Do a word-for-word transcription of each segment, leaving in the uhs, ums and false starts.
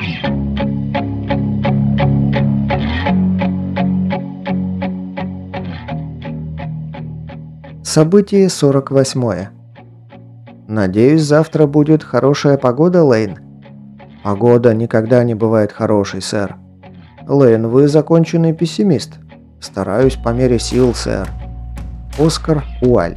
Событие сорок восьмое. Надеюсь, завтра будет хорошая погода, Лейн. Погода никогда не бывает хорошей, сэр. Лейн, вы законченный пессимист. Стараюсь по мере сил, сэр. Оскар Уальд.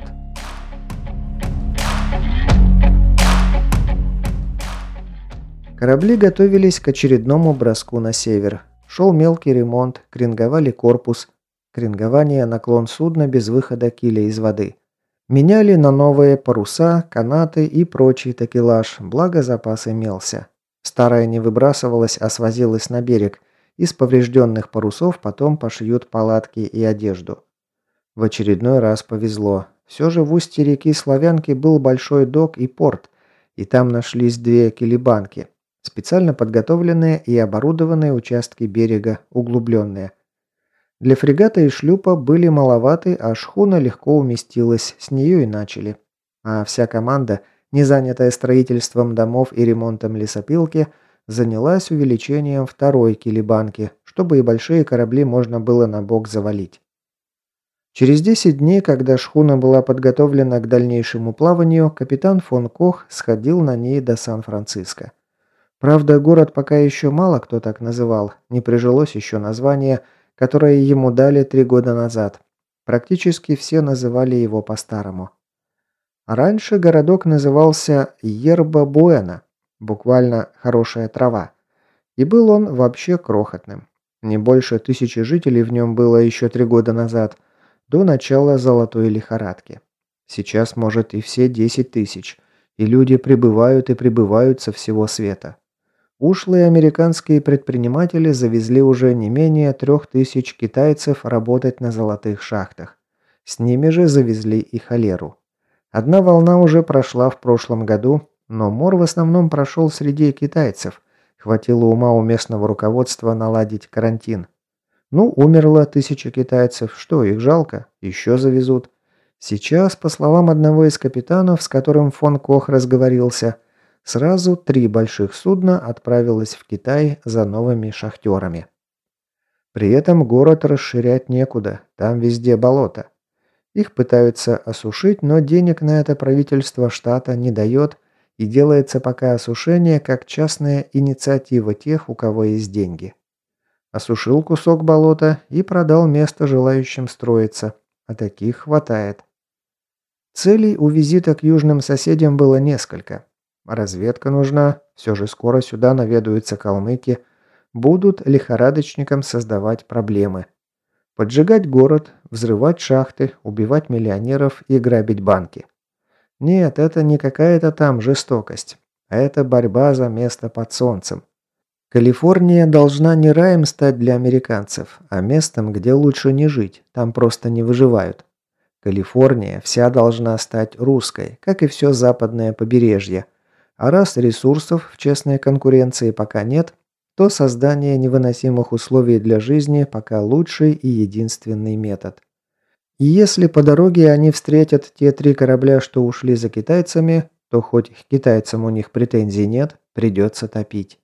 Корабли готовились к очередному броску на север. Шел мелкий ремонт, кренговали корпус. Кренгование – наклон судна без выхода киля из воды. Меняли на новые паруса, канаты и прочий такелаж, благо запас имелся. Старое не выбрасывалось, а свозилось на берег. Из поврежденных парусов потом пошьют палатки и одежду. В очередной раз повезло. Все же в устье реки Славянки был большой док и порт, и там нашлись две килибанки. Специально подготовленные и оборудованные участки берега, углубленные. Для фрегата и шлюпа были маловаты, а шхуна легко уместилась, с нее и начали. А вся команда, не занятая строительством домов и ремонтом лесопилки, занялась увеличением второй килибанки, чтобы и большие корабли можно было на бок завалить. Через десять дней, когда шхуна была подготовлена к дальнейшему плаванию, капитан фон Кох сходил на ней до Сан-Франциско. Правда, город пока еще мало кто так называл, не прижилось еще название, которое ему дали три года назад. Практически все называли его по-старому. А раньше городок назывался Йерба-Буэна, буквально «хорошая трава». И был он вообще крохотным. Не больше тысячи жителей в нем было еще три года назад, до начала золотой лихорадки. Сейчас, может, и все десять тысяч, и люди прибывают и прибывают со всего света. Ушлые американские предприниматели завезли уже не менее трех тысяч китайцев работать на золотых шахтах. С ними же завезли и холеру. Одна волна уже прошла в прошлом году, но мор в основном прошел среди китайцев. Хватило ума у местного руководства наладить карантин. Ну, умерло тысяча китайцев, что, их жалко? Еще завезут. Сейчас, по словам одного из капитанов, с которым фон Кох разговорился, сразу три больших судна отправилось в Китай за новыми шахтерами. При этом город расширять некуда, там везде болото. Их пытаются осушить, но денег на это правительство штата не дает, и делается пока осушение как частная инициатива тех, у кого есть деньги. Осушил кусок болота и продал место желающим строиться, а таких хватает. Целей у визита к южным соседям было несколько. Разведка нужна, все же скоро сюда наведаются калмыки, будут лихорадочникам создавать проблемы. Поджигать город, взрывать шахты, убивать миллионеров и грабить банки. Нет, это не какая-то там жестокость, а это борьба за место под солнцем. Калифорния должна не раем стать для американцев, а местом, где лучше не жить, там просто не выживают. Калифорния вся должна стать русской, как и все западное побережье. А раз ресурсов в честной конкуренции пока нет, то создание невыносимых условий для жизни пока лучший и единственный метод. И если по дороге они встретят те три корабля, что ушли за китайцами, то хоть к китайцам у них претензий нет, придется топить.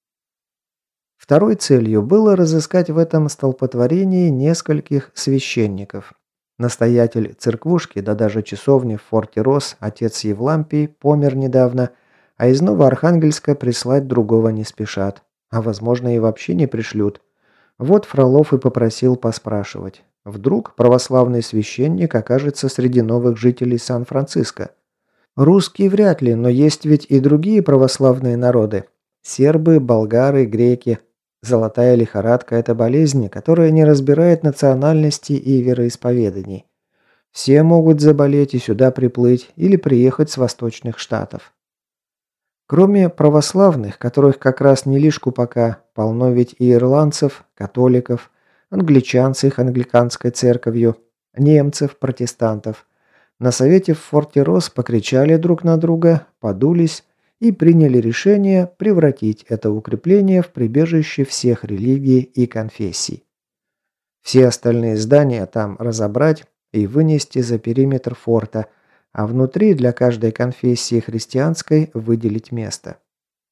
Второй целью было разыскать в этом столпотворении нескольких священников. Настоятель церквушки, да даже часовни в форте Росс, отец Евлампий, помер недавно, а из Новоархангельска прислать другого не спешат. А возможно и вообще не пришлют. Вот Фролов и попросил поспрашивать. Вдруг православный священник окажется среди новых жителей Сан-Франциско. Русские вряд ли, но есть ведь и другие православные народы. Сербы, болгары, греки. Золотая лихорадка – это болезнь, которая не разбирает национальности и вероисповеданий. Все могут заболеть и сюда приплыть или приехать с восточных штатов. Кроме православных, которых как раз не лишку пока, полно ведь и ирландцев, католиков, англичан с их англиканской церковью, немцев, протестантов. На совете в форте Росс покричали друг на друга, подулись и приняли решение превратить это укрепление в прибежище всех религий и конфессий. Все остальные здания там разобрать и вынести за периметр форта, а внутри для каждой конфессии христианской выделить место.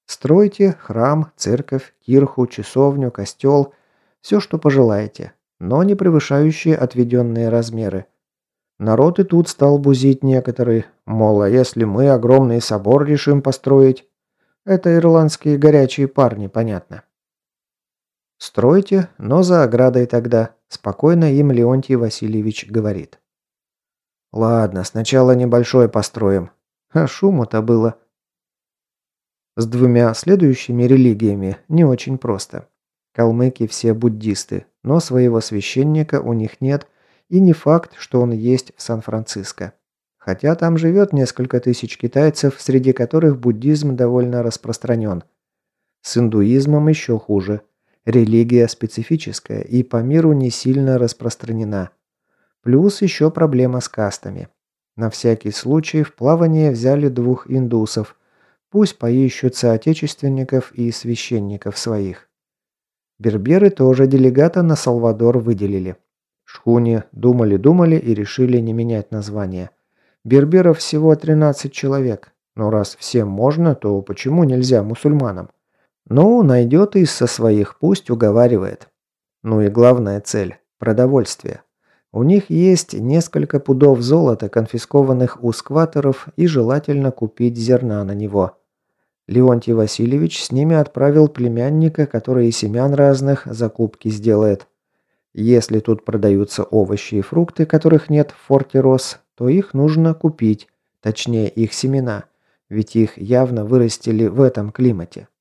Стройте храм, церковь, кирху, часовню, костел, все, что пожелаете, но не превышающие отведенные размеры. Народ и тут стал бузить некоторые, мол, а если мы огромный собор решим построить? Это ирландские горячие парни, понятно. Стройте, но за оградой тогда, спокойно им Леонтий Васильевич говорит. Ладно, сначала небольшой построим. А шуму-то было. С двумя следующими религиями не очень просто. Калмыки все буддисты, но своего священника у них нет, и не факт, что он есть в Сан-Франциско. Хотя там живет несколько тысяч китайцев, среди которых буддизм довольно распространен. С индуизмом еще хуже. Религия специфическая и по миру не сильно распространена. Плюс еще проблема с кастами. На всякий случай в плавание взяли двух индусов. Пусть поищут соотечественников и священников своих. Берберы тоже делегата на Салвадор выделили. Шхуне думали-думали и решили не менять название. Берберов всего тринадцать человек. Но раз всем можно, то почему нельзя мусульманам? Ну, найдет из со своих, пусть уговаривает. Ну и главная цель – продовольствие. У них есть несколько пудов золота, конфискованных у скваторов, и желательно купить зерна на него. Леонтий Васильевич с ними отправил племянника, который и семян разных закупки сделает. Если тут продаются овощи и фрукты, которых нет в форте Росс, то их нужно купить, точнее их семена, ведь их явно вырастили в этом климате.